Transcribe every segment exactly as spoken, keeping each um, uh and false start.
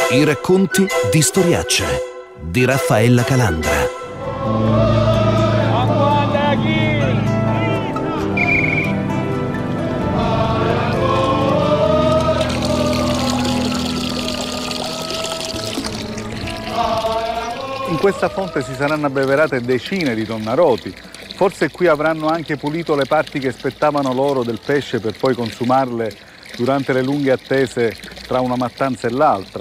I racconti di Storiaccia di Raffaella Calandra. In questa fonte si saranno abbeverate decine di tonnaroti. Forse qui avranno anche pulito le parti che spettavano loro del pesce per poi consumarle durante le lunghe attese tra una mattanza e l'altra.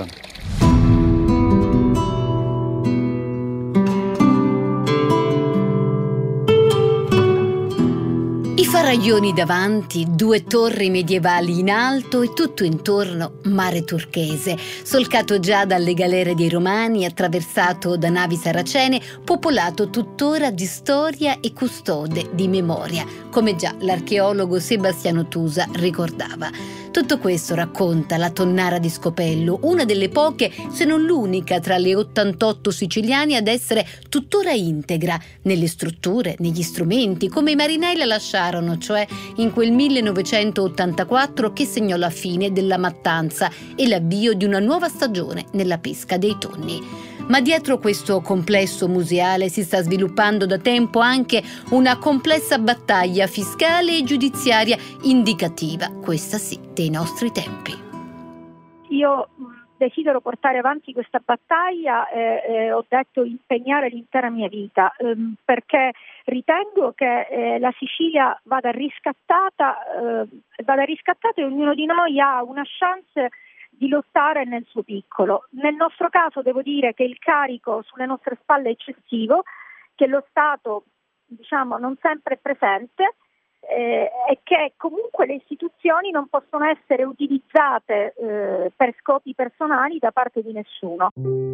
Faraglioni davanti, due torri medievali in alto e tutto intorno mare turchese, solcato già dalle galere dei Romani, attraversato da navi saracene, popolato tuttora di storia e custode di memoria, come già l'archeologo Sebastiano Tusa ricordava. Tutto questo racconta la Tonnara di Scopello, una delle poche, se non l'unica, tra le ottantotto siciliane ad essere tuttora integra nelle strutture, negli strumenti, come i marinai la lasciarono, cioè in quel millenovecentottantaquattro che segnò la fine della mattanza e l'avvio di una nuova stagione nella pesca dei tonni. Ma dietro questo complesso museale si sta sviluppando da tempo anche una complessa battaglia fiscale e giudiziaria indicativa, questa sì, dei nostri tempi. Io desidero portare avanti questa battaglia e eh, ho detto impegnare l'intera mia vita ehm, perché ritengo che eh, la Sicilia vada riscattata, eh, vada riscattata e ognuno di noi ha una chance di lottare nel suo piccolo. Nel nostro caso devo dire che il carico sulle nostre spalle è eccessivo, che lo Stato diciamo non sempre è presente eh, e che comunque le istituzioni non possono essere utilizzate eh, per scopi personali da parte di nessuno.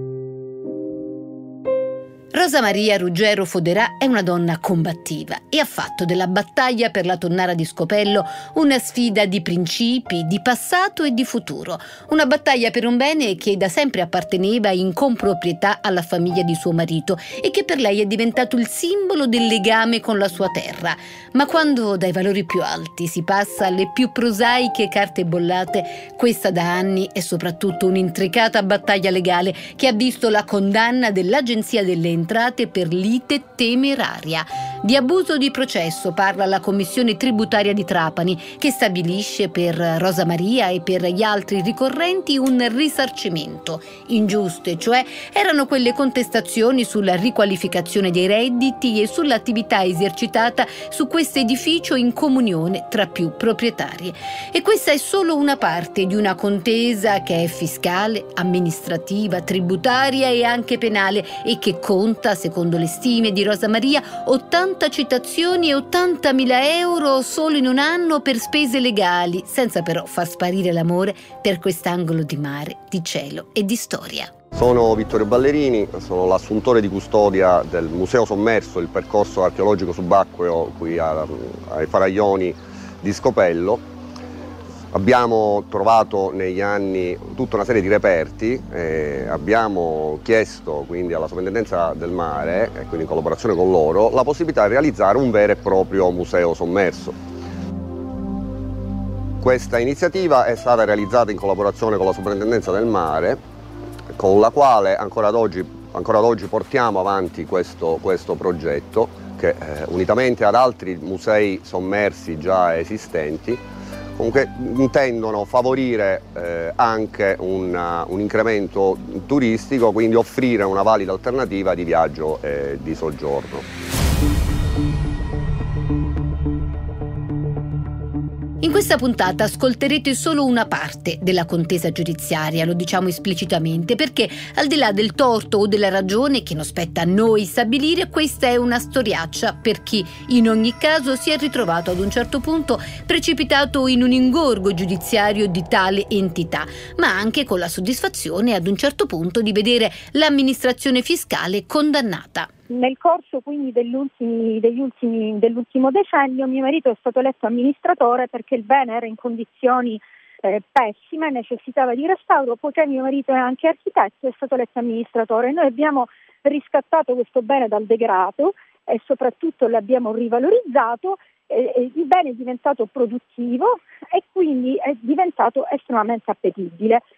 Rosa Maria Ruggero Foderà è una donna combattiva e ha fatto della battaglia per la Tonnara di Scopello una sfida di principi, di passato e di futuro. Una battaglia per un bene che da sempre apparteneva in comproprietà alla famiglia di suo marito e che per lei è diventato il simbolo del legame con la sua terra. Ma quando dai valori più alti si passa alle più prosaiche carte bollate, questa da anni è soprattutto un'intricata battaglia legale che ha visto la condanna dell'Agenzia delle Entrate per lite temeraria. Di abuso di processo parla la Commissione Tributaria di Trapani, che stabilisce per Rosa Maria e per gli altri ricorrenti un risarcimento. Ingiuste, cioè, erano quelle contestazioni sulla riqualificazione dei redditi e sull'attività esercitata su questo edificio in comunione tra più proprietari. E questa è solo una parte di una contesa che è fiscale, amministrativa, tributaria e anche penale e che conta, secondo le stime di Rosa Maria, ottanta citazioni e ottantamila euro solo in un anno per spese legali, senza però far sparire l'amore per quest'angolo di mare, di cielo e di storia. Sono Vittorio Ballerini, sono l'assuntore di custodia del Museo Sommerso, il percorso archeologico subacqueo qui a, ai Faraglioni di Scopello. Abbiamo trovato negli anni tutta una serie di reperti, eh, abbiamo chiesto quindi alla Soprintendenza del Mare, e quindi in collaborazione con loro, la possibilità di realizzare un vero e proprio museo sommerso. Questa iniziativa è stata realizzata in collaborazione con la Soprintendenza del Mare, con la quale ancora ad oggi, ancora ad oggi portiamo avanti questo, questo progetto che eh, unitamente ad altri musei sommersi già esistenti comunque intendono favorire eh, anche una, un incremento turistico, quindi offrire una valida alternativa di viaggio e di soggiorno. In questa puntata ascolterete solo una parte della contesa giudiziaria, lo diciamo esplicitamente, perché al di là del torto o della ragione che non spetta a noi stabilire, questa è una storiaccia per chi in ogni caso si è ritrovato ad un certo punto precipitato in un ingorgo giudiziario di tale entità, ma anche con la soddisfazione ad un certo punto di vedere l'amministrazione fiscale condannata. Nel corso quindi degli ultimi, degli ultimi, dell'ultimo decennio mio marito è stato eletto amministratore perché il bene era in condizioni eh, pessime, necessitava di restauro, poiché mio marito è anche architetto, è stato eletto amministratore. Noi abbiamo riscattato questo bene dal degrado e soprattutto l'abbiamo rivalorizzato, eh, e il bene è diventato produttivo e quindi è diventato estremamente appetibile.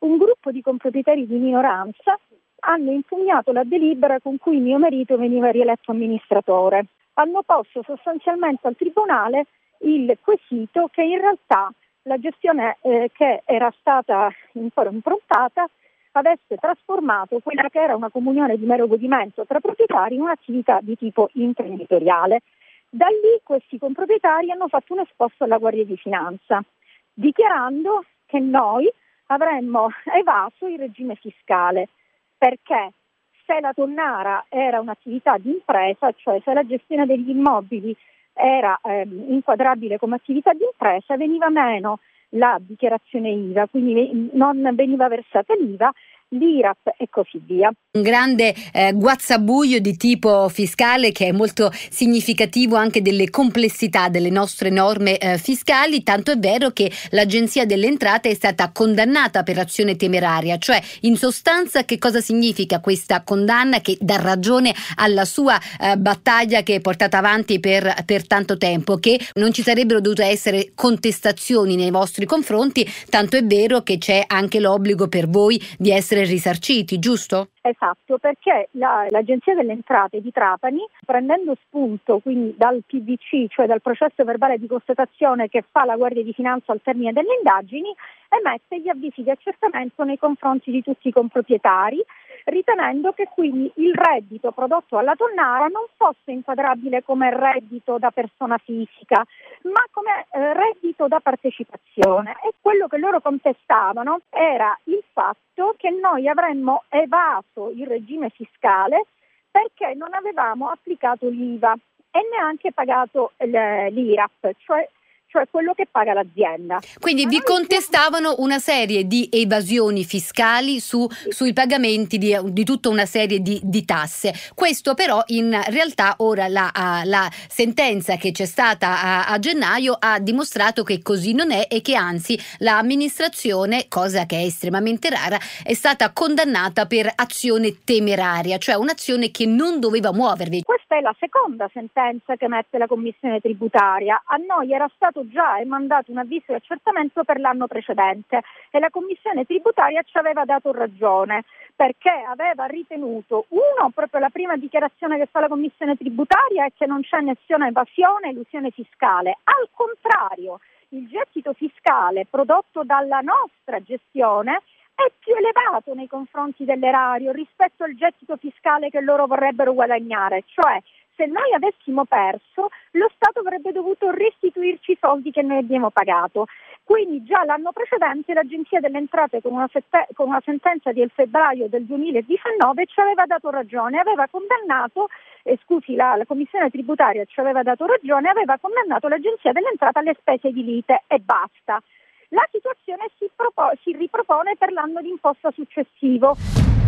un gruppo di comproprietari di minoranza hanno impugnato la delibera con cui mio marito veniva rieletto amministratore. Hanno posto sostanzialmente al Tribunale il quesito che in realtà la gestione eh, che era stata improntata avesse trasformato quella che era una comunione di mero godimento tra proprietari in un'attività di tipo imprenditoriale. Da lì questi comproprietari hanno fatto un esposto alla Guardia di Finanza, dichiarando che noi avremmo evaso il regime fiscale, perché se la tonnara era un'attività di impresa, cioè se la gestione degli immobili era eh, inquadrabile come attività di impresa, veniva meno la dichiarazione I V A, quindi non veniva versata l'I V A, l'I R A P e così via. Un grande eh, guazzabuglio di tipo fiscale che è molto significativo anche delle complessità delle nostre norme eh, fiscali, tanto è vero che l'Agenzia delle Entrate è stata condannata per azione temeraria, cioè in sostanza che cosa significa questa condanna che dà ragione alla sua eh, battaglia che è portata avanti per, per tanto tempo, che non ci sarebbero dovute essere contestazioni nei vostri confronti, tanto è vero che c'è anche l'obbligo per voi di essere risarciti, giusto? Esatto, perché la, l'Agenzia delle Entrate di Trapani, prendendo spunto quindi dal P V C, cioè dal processo verbale di constatazione che fa la Guardia di Finanza al termine delle indagini, emette gli avvisi di accertamento nei confronti di tutti i comproprietari, ritenendo che quindi il reddito prodotto alla tonnara non fosse inquadrabile come reddito da persona fisica, ma come eh, reddito da partecipazione. E quello che loro contestavano era il fatto che noi avremmo evaso il regime fiscale perché non avevamo applicato l'I V A e neanche pagato l'I R A P, cioè cioè quello che paga l'azienda. Quindi vi contestavano una serie di evasioni fiscali su, sui pagamenti di, di tutta una serie di, di tasse. Questo però in realtà ora la, la sentenza che c'è stata a, a gennaio ha dimostrato che così non è e che anzi l'amministrazione, cosa che è estremamente rara, è stata condannata per azione temeraria, cioè un'azione che non doveva muovervi. Questa è la seconda sentenza che emette la Commissione tributaria. A noi era stato già mandato un avviso di accertamento per l'anno precedente e la Commissione tributaria ci aveva dato ragione perché aveva ritenuto, uno, proprio la prima dichiarazione che fa la Commissione tributaria è che non c'è nessuna evasione e elusione fiscale. Al contrario, il gettito fiscale prodotto dalla nostra gestione è più elevato nei confronti dell'erario rispetto al gettito fiscale che loro vorrebbero guadagnare, cioè se noi avessimo perso, lo Stato avrebbe dovuto restituirci i soldi che noi abbiamo pagato. Quindi già l'anno precedente l'Agenzia delle Entrate con una, sette, con una sentenza del febbraio del duemiladiciannove ci aveva dato ragione, aveva condannato, eh, scusi, la, la Commissione tributaria ci aveva dato ragione, aveva condannato l'Agenzia delle Entrate alle spese di lite e basta. La situazione si, propo- si ripropone per l'anno d'imposta successivo.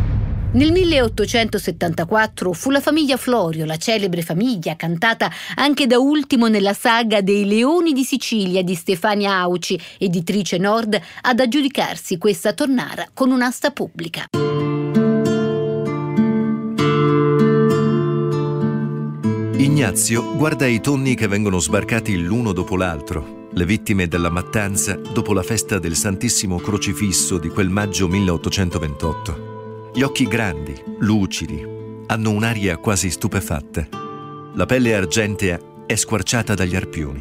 Nel milleottocentosettantaquattro fu la famiglia Florio, la celebre famiglia cantata anche da ultimo nella saga dei Leoni di Sicilia di Stefania Auci, editrice Nord, ad aggiudicarsi questa tonnara con un'asta pubblica. Ignazio guarda i tonni che vengono sbarcati l'uno dopo l'altro, le vittime della mattanza dopo la festa del Santissimo Crocifisso di quel maggio milleottocentoventotto. Gli occhi grandi, lucidi, hanno un'aria quasi stupefatta. La pelle argentea è squarciata dagli arpioni.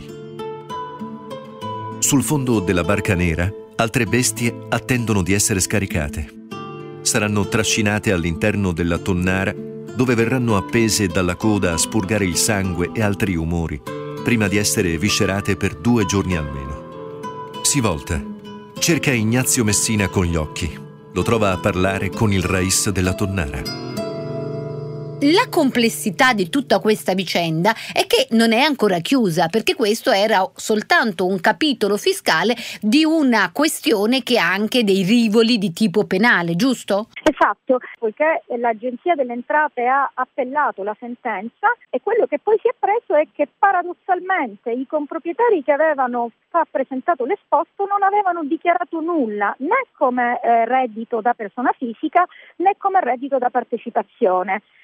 Sul fondo della barca nera, altre bestie attendono di essere scaricate. Saranno trascinate all'interno della tonnara, dove verranno appese dalla coda a spurgare il sangue e altri umori, prima di essere viscerate per due giorni almeno. Si volta, cerca Ignazio Messina con gli occhi. Lo trova a parlare con il rais della tonnara. La complessità di tutta questa vicenda è che non è ancora chiusa, perché questo era soltanto un capitolo fiscale di una questione che ha anche dei rivoli di tipo penale, giusto? Esatto, poiché l'Agenzia delle Entrate ha appellato la sentenza e quello che poi si è preso è che paradossalmente i comproprietari che avevano presentato l'esposto non avevano dichiarato nulla né come eh, reddito da persona fisica né come reddito da partecipazione.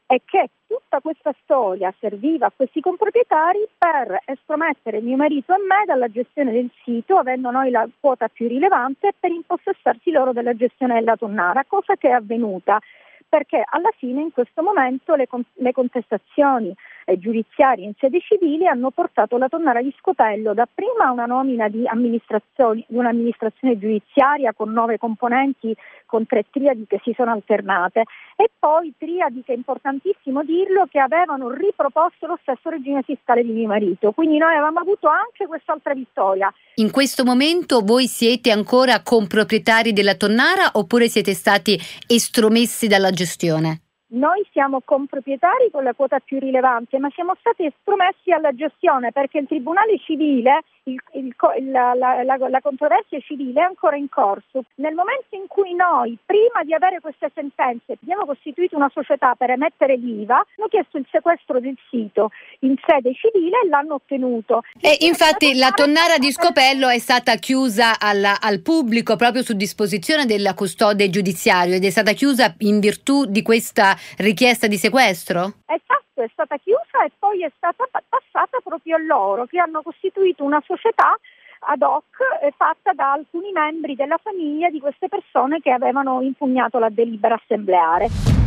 è che tutta questa storia serviva a questi comproprietari per estromettere mio marito e me dalla gestione del sito, avendo noi la quota più rilevante, per impossessarsi loro della gestione della tonnara, cosa che è avvenuta, perché alla fine in questo momento le, con- le contestazioni eh, giudiziarie in sede civile hanno portato la tonnara di Scopello dapprima a una nomina di amministrazioni, di un'amministrazione giudiziaria con nove componenti, con tre triadi che si sono alternate, e poi triadi, che è importantissimo dirlo, che avevano riproposto lo stesso regime fiscale di mio marito. Quindi noi avevamo avuto anche quest'altra vittoria. In questo momento voi siete ancora comproprietari della tonnara oppure siete stati estromessi dalla gestione? Noi siamo comproprietari con la quota più rilevante, ma siamo stati estromessi alla gestione perché il Tribunale Civile, il, il, la, la, la, la controversia civile è ancora in corso. Nel momento in cui noi, prima di avere queste sentenze, abbiamo costituito una società per emettere l'I V A, hanno chiesto il sequestro del sito in sede civile e l'hanno ottenuto. E infatti la tonnara di Scopello è stata chiusa alla, al pubblico proprio su disposizione del custode giudiziario ed è stata chiusa in virtù di questa richiesta di sequestro? Esatto, è stata chiusa e poi è stata passata proprio a loro, che hanno costituito una società ad hoc eh, fatta da alcuni membri della famiglia di queste persone che avevano impugnato la delibera assembleare.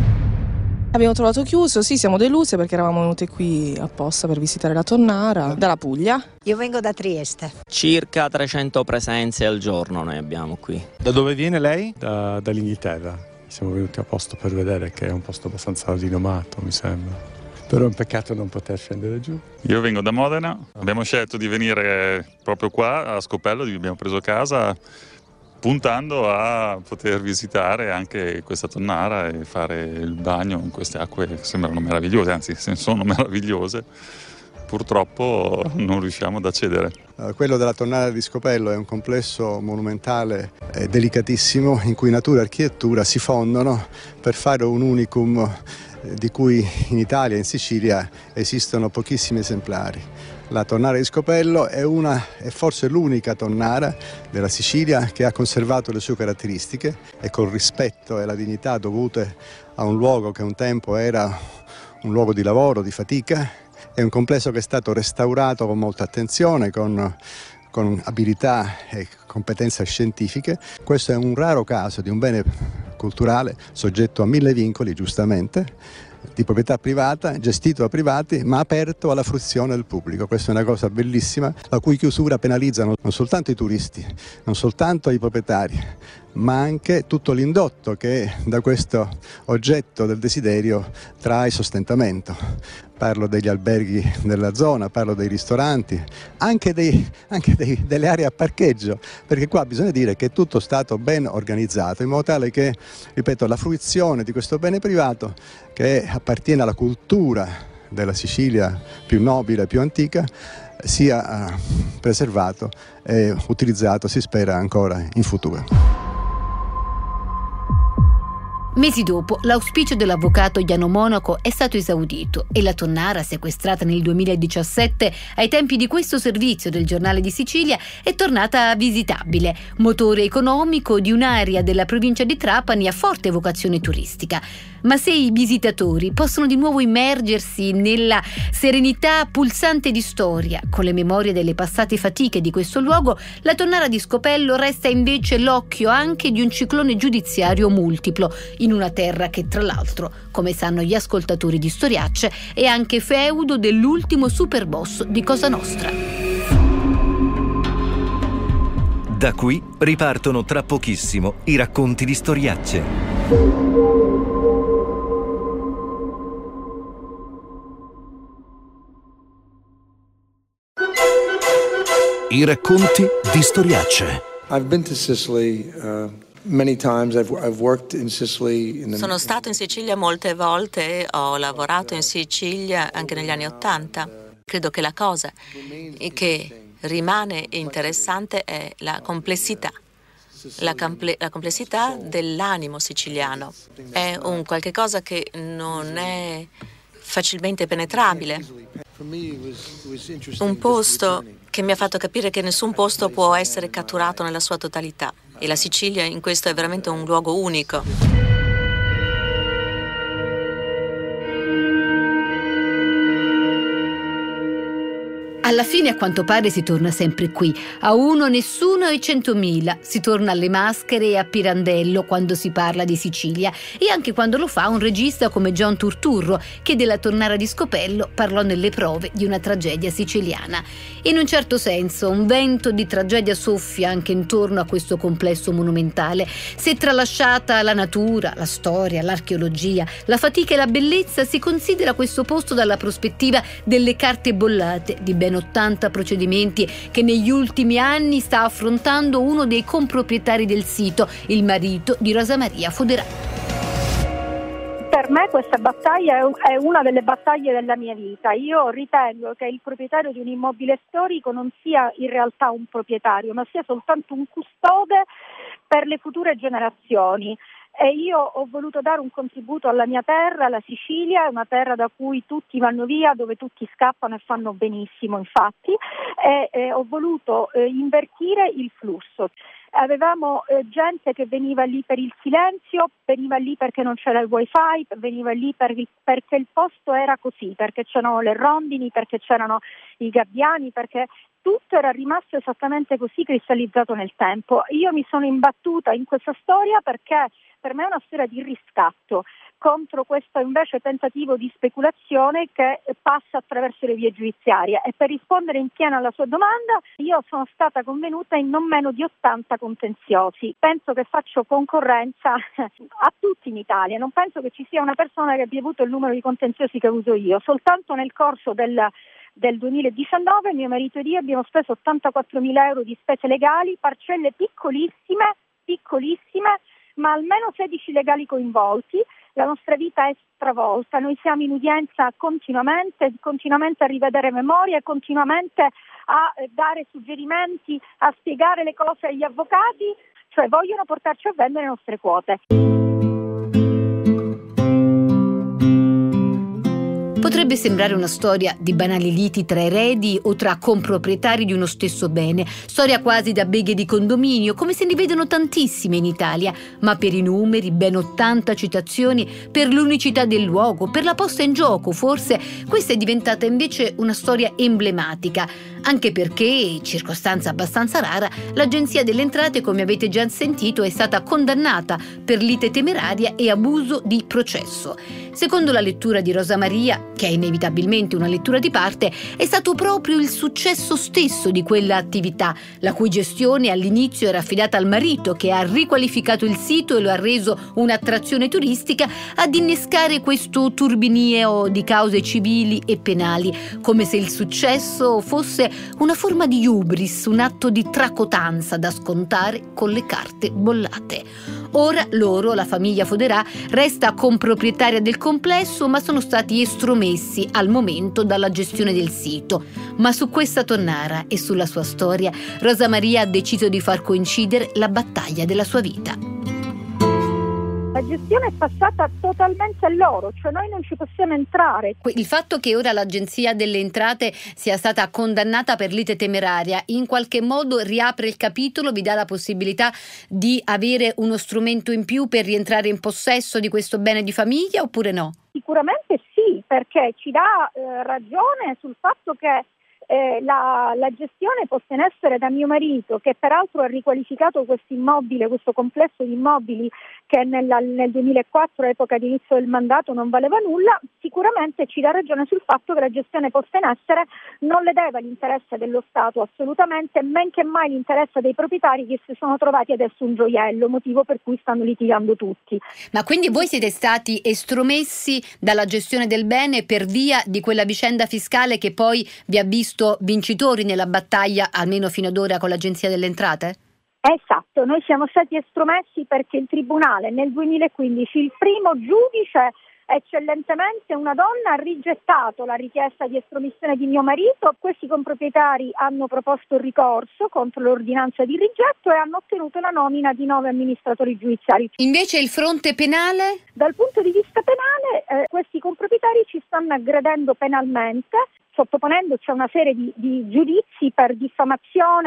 Abbiamo trovato chiuso, sì, siamo deluse perché eravamo venute qui apposta per visitare la tonnara, dalla Puglia. Io vengo da Trieste. Circa trecento presenze al giorno noi abbiamo qui. Da dove viene lei? Da, dall'Inghilterra. Siamo venuti apposta per vedere, che è un posto abbastanza rinomato, mi sembra. Però è un peccato non poter scendere giù. Io vengo da Modena, abbiamo scelto di venire proprio qua a Scopello, abbiamo preso casa puntando a poter visitare anche questa tonnara e fare il bagno in queste acque che sembrano meravigliose, anzi sono meravigliose. Purtroppo non riusciamo ad accedere. Quello della tonnara di Scopello è un complesso monumentale e delicatissimo in cui natura e architettura si fondono per fare un unicum di cui in Italia e in Sicilia esistono pochissimi esemplari. La tonnara di Scopello è, una, è forse l'unica tonnara della Sicilia che ha conservato le sue caratteristiche e col rispetto e la dignità dovute a un luogo che un tempo era un luogo di lavoro, di fatica. È un complesso che è stato restaurato con molta attenzione, con, con abilità e competenze scientifiche. Questo è un raro caso di un bene culturale soggetto a mille vincoli, giustamente, di proprietà privata, gestito da privati, ma aperto alla fruizione del pubblico. Questa è una cosa bellissima, la cui chiusura penalizza non soltanto i turisti, non soltanto i proprietari, ma anche tutto l'indotto che da questo oggetto del desiderio trae sostentamento. Parlo degli alberghi della zona, parlo dei ristoranti, anche, dei, anche dei, delle aree a parcheggio, perché qua bisogna dire che è tutto stato ben organizzato, in modo tale che, ripeto, la fruizione di questo bene privato, che appartiene alla cultura della Sicilia più nobile, più antica, sia uh, preservato e utilizzato, si spera, ancora in futuro. Mesi dopo, l'auspicio dell'avvocato Jano Monaco è stato esaudito e la tonnara, sequestrata nel duemiladiciassette ai tempi di questo servizio del Giornale di Sicilia, è tornata visitabile, motore economico di un'area della provincia di Trapani a forte vocazione turistica. Ma se i visitatori possono di nuovo immergersi nella serenità pulsante di storia, con le memorie delle passate fatiche di questo luogo, la tonnara di Scopello resta invece l'occhio anche di un ciclone giudiziario multiplo, in una terra che, tra l'altro, come sanno gli ascoltatori di Storiacce, è anche feudo dell'ultimo superboss di Cosa Nostra. Da qui ripartono tra pochissimo i racconti di Storiacce. I racconti di Storiacce. I've been to Sicily uh, many times. I've, I've worked in Sicily. In the... Sono stato in Sicilia molte volte, ho lavorato in Sicilia anche negli anni Ottanta. Credo che la cosa che rimane interessante è la complessità. La, comple- la complessità dell'animo siciliano. È un qualche cosa che non è facilmente penetrabile. Un posto che mi ha fatto capire che nessun posto può essere catturato nella sua totalità e la Sicilia in questo è veramente un luogo unico. Alla fine, a quanto pare, si torna sempre qui. A uno nessuno e centomila. Si torna alle maschere e a Pirandello quando si parla di Sicilia, e anche quando lo fa un regista come John Turturro, che della Tonnara di Scopello parlò nelle prove di una tragedia siciliana. In un certo senso, un vento di tragedia soffia anche intorno a questo complesso monumentale. Se tralasciata la natura, la storia, l'archeologia, la fatica e la bellezza, si considera questo posto dalla prospettiva delle carte bollate di ben ottanta procedimenti che negli ultimi anni sta affrontando uno dei comproprietari del sito, il marito di Rosa Maria Foderà. Per me questa battaglia è una delle battaglie della mia vita. Io ritengo che il proprietario di un immobile storico non sia in realtà un proprietario, ma sia soltanto un custode per le future generazioni. E io ho voluto dare un contributo alla mia terra, la Sicilia, una terra da cui tutti vanno via, dove tutti scappano e fanno benissimo, infatti, e, e ho voluto eh, invertire il flusso. Avevamo eh, gente che veniva lì per il silenzio, veniva lì perché non c'era il wifi, veniva lì per il, perché il posto era così, perché c'erano le rondini, perché c'erano i gabbiani, perché tutto era rimasto esattamente così, cristallizzato nel tempo. Io mi sono imbattuta in questa storia perché per me è una storia di riscatto contro questo invece tentativo di speculazione che passa attraverso le vie giudiziarie. E per rispondere in pieno alla sua domanda, io sono stata convenuta in non meno di ottanta contenziosi. Penso che faccio concorrenza a tutti in Italia, non penso che ci sia una persona che abbia avuto il numero di contenziosi che uso io. Soltanto nel corso del del duemiladiciannove mio marito ed io abbiamo speso ottantaquattromila euro di spese legali, parcelle piccolissime, piccolissime, ma almeno sedici legali coinvolti. La nostra vita è stravolta, noi siamo in udienza continuamente, continuamente a rivedere memorie, continuamente a dare suggerimenti, a spiegare le cose agli avvocati, cioè vogliono portarci a vendere le nostre quote. Potrebbe sembrare una storia di banali liti tra eredi o tra comproprietari di uno stesso bene, storia quasi da beghe di condominio, come se ne vedono tantissime in Italia, ma per i numeri, ben ottanta citazioni, per l'unicità del luogo, per la posta in gioco, forse questa è diventata invece una storia emblematica, anche perché, circostanza abbastanza rara, l'Agenzia delle Entrate, come avete già sentito, è stata condannata per lite temeraria e abuso di processo. Secondo la lettura di Rosa Maria, che è inevitabilmente una lettura di parte, è stato proprio il successo stesso di quella attività, la cui gestione all'inizio era affidata al marito, che ha riqualificato il sito e lo ha reso un'attrazione turistica, ad innescare questo turbinio di cause civili e penali, come se il successo fosse una forma di hubris, un atto di tracotanza da scontare con le carte bollate. Ora loro, la famiglia Foderà, resta comproprietaria del complesso, ma sono stati estromessi al momento dalla gestione del sito. Ma su questa tonnara e sulla sua storia, Rosa Maria ha deciso di far coincidere la battaglia della sua vita. La gestione è passata totalmente a loro, cioè noi non ci possiamo entrare. Il fatto che ora l'Agenzia delle Entrate sia stata condannata per lite temeraria in qualche modo riapre il capitolo, vi dà la possibilità di avere uno strumento in più per rientrare in possesso di questo bene di famiglia, oppure no? Sicuramente sì, perché ci dà eh, ragione sul fatto che Eh, la, la gestione posta in essere da mio marito, che peraltro ha riqualificato questo immobile, questo complesso di immobili che nella, nel duemilaquattro, epoca di inizio del mandato, non valeva nulla, sicuramente ci dà ragione sul fatto che la gestione posta in essere non ledeva l'interesse dello Stato assolutamente, men che mai l'interesse dei proprietari, che si sono trovati adesso un gioiello, motivo per cui stanno litigando tutti. Ma quindi voi siete stati estromessi dalla gestione del bene per via di quella vicenda fiscale che poi vi ha visto vincitori nella battaglia, almeno fino ad ora, con l'Agenzia delle Entrate? Esatto, noi siamo stati estromessi perché il Tribunale nel duemilaquindici, il primo giudice, eccellentemente una donna, ha rigettato la richiesta di estromissione di mio marito. Questi comproprietari hanno proposto il ricorso contro l'ordinanza di rigetto e hanno ottenuto la nomina di nove amministratori giudiziari. Invece il fronte penale? Dal punto di vista penale, eh, questi comproprietari ci stanno aggredendo penalmente, sottoponendoci a una serie di, di giudizi per diffamazione,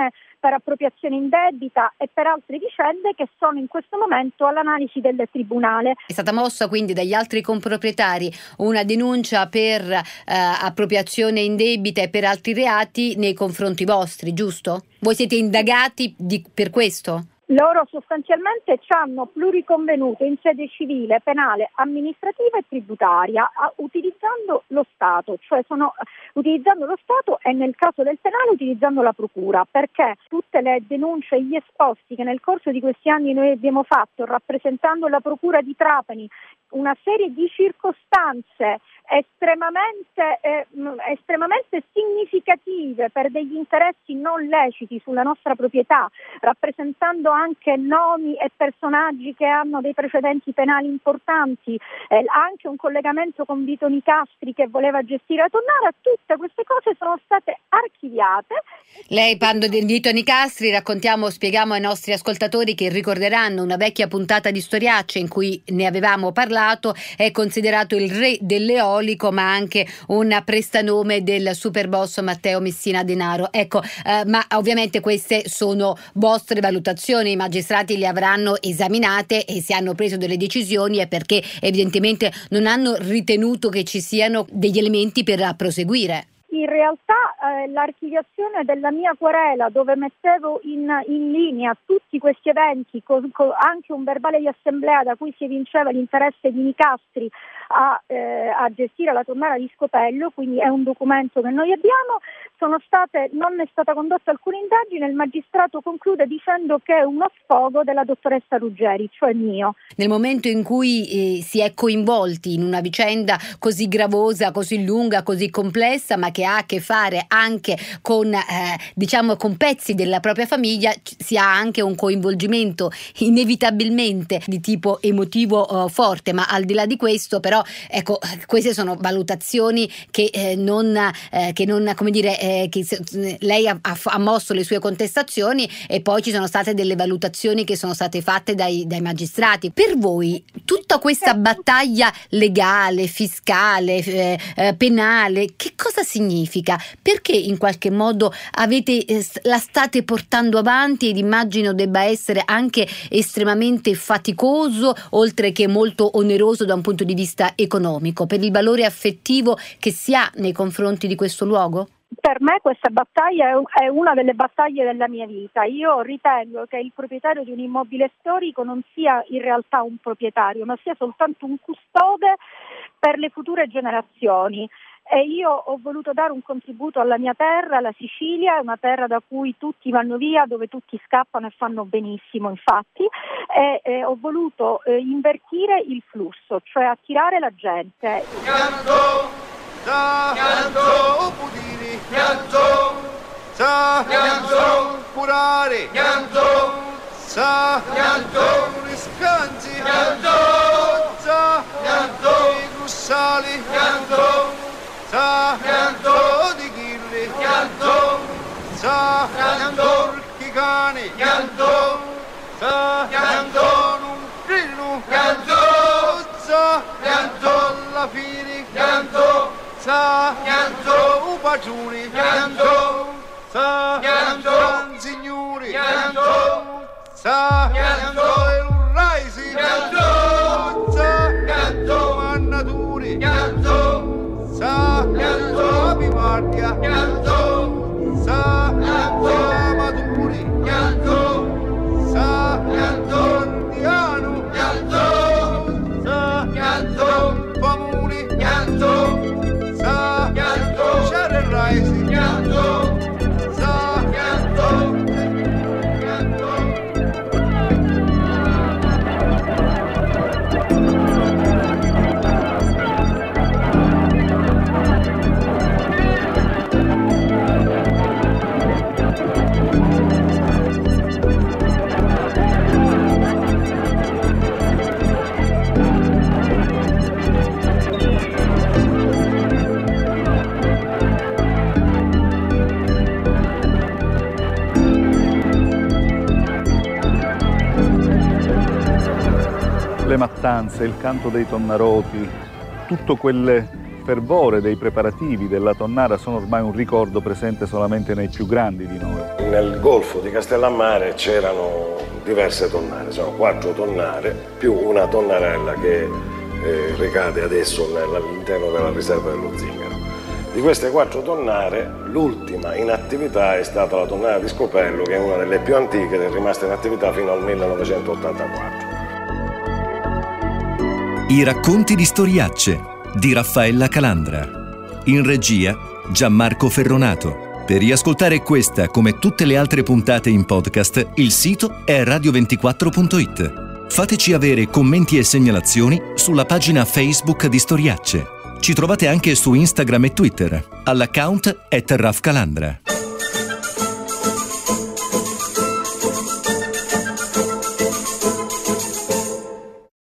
per appropriazione indebita e per altre vicende che sono in questo momento all'analisi del Tribunale. È stata mossa quindi dagli altri comproprietari una denuncia per eh, appropriazione indebita e per altri reati nei confronti vostri, giusto? Voi siete indagati di, per questo? Loro sostanzialmente ci hanno pluriconvenuto in sede civile, penale, amministrativa e tributaria, a, utilizzando lo Stato, cioè sono utilizzando lo Stato e nel caso del penale utilizzando la procura, perché tutte le denunce e gli esposti che nel corso di questi anni noi abbiamo fatto, rappresentando la procura di Trapani, una serie di circostanze estremamente, eh, estremamente significative per degli interessi non leciti sulla nostra proprietà, rappresentando anche nomi e personaggi che hanno dei precedenti penali importanti, eh, anche un collegamento con Vito Nicastri che voleva gestire la Tonnara. Tutte queste cose sono state archiviate. Lei, parlando di Vito Nicastri, raccontiamo, spieghiamo ai nostri ascoltatori che ricorderanno una vecchia puntata di Storiacce in cui ne avevamo parlato. È considerato il re dell'eolico, ma anche un prestanome del superboss Matteo Messina Denaro. Ecco, eh, ma ovviamente queste sono vostre valutazioni, i magistrati le avranno esaminate e se hanno preso delle decisioni è perché evidentemente non hanno ritenuto che ci siano degli elementi per proseguire. In realtà eh, l'archiviazione della mia querela, dove mettevo in, in linea tutti questi eventi, con, con anche un verbale di assemblea da cui si evinceva l'interesse di Nicastri a, eh, a gestire la Tonnara di Scopello, quindi è un documento che noi abbiamo, sono state, non è stata condotta alcuna indagine, il magistrato conclude dicendo che è uno sfogo della dottoressa Ruggeri, cioè mio. Nel momento in cui eh, si è coinvolti in una vicenda così gravosa, così lunga, così complessa, ma che ha a che fare anche con eh, diciamo con pezzi della propria famiglia, si ha anche un coinvolgimento inevitabilmente di tipo emotivo eh, forte, ma al di là di questo però ecco, queste sono valutazioni che eh, non eh, che non come dire eh, che lei ha, ha mosso le sue contestazioni e poi ci sono state delle valutazioni che sono state fatte dai, dai magistrati. Per voi tutta questa battaglia legale, fiscale, eh, eh, penale, che cosa significa? Perché in qualche modo avete, eh, la state portando avanti ed immagino debba essere anche estremamente faticoso, oltre che molto oneroso da un punto di vista economico, per il valore affettivo che si ha nei confronti di questo luogo? Per me questa battaglia è una delle battaglie della mia vita. Io ritengo che il proprietario di un immobile storico non sia in realtà un proprietario, ma sia soltanto un custode per le future generazioni. E io ho voluto dare un contributo alla mia terra, la Sicilia, è una terra da cui tutti vanno via, dove tutti scappano e fanno benissimo infatti, e, e ho voluto eh, invertire il flusso, cioè attirare la gente. Pianto, sa, pianto, Budini, pianto, sa, pianto, curare, pianto, sa, pianto, riscanzi, pianto, sa, pianto, i Grussali, pianto, sa, pianto di Ghirli, pianto, sa, pianto, Urchicani, pianto, sa, pianto, non grillino, pianto, sa, pianto, Lafini, pianto, sa, pianto, Upaciuni, pianto, sa, pianto, Signori, pianto, sa, pianto, Urraisi, pianto, sa, pianto, Mannaturi, pianto, sa, pianto, Apimardia, pianto, sa, pianto, Amaturi, pianto, sa, pianto, Andiano, pianto, sa, pianto, Famuni, pianto, sa, pianto, Cerraisi, pianto, sa, pianto, pianto. Le mattanze, il canto dei tonnaroti, tutto quelle fervore dei preparativi della tonnara sono ormai un ricordo presente solamente nei più grandi di noi. Nel golfo di Castellammare c'erano diverse tonnare, sono quattro tonnare più una tonnarella che eh, ricade adesso all'interno della riserva dello Zingaro. Di queste quattro tonnare, l'ultima in attività è stata la tonnara di Scopello, che è una delle più antiche ed è rimasta in attività fino al millenovecentottantaquattro. I racconti di storiacce di Raffaella Calandra. In regia Gianmarco Ferronato. Per riascoltare questa come tutte le altre puntate in podcast, il sito è radio ventiquattro punto it. Fateci avere commenti e segnalazioni sulla pagina Facebook di Storiacce. Ci trovate anche su Instagram e Twitter all'account at Raf Calandra.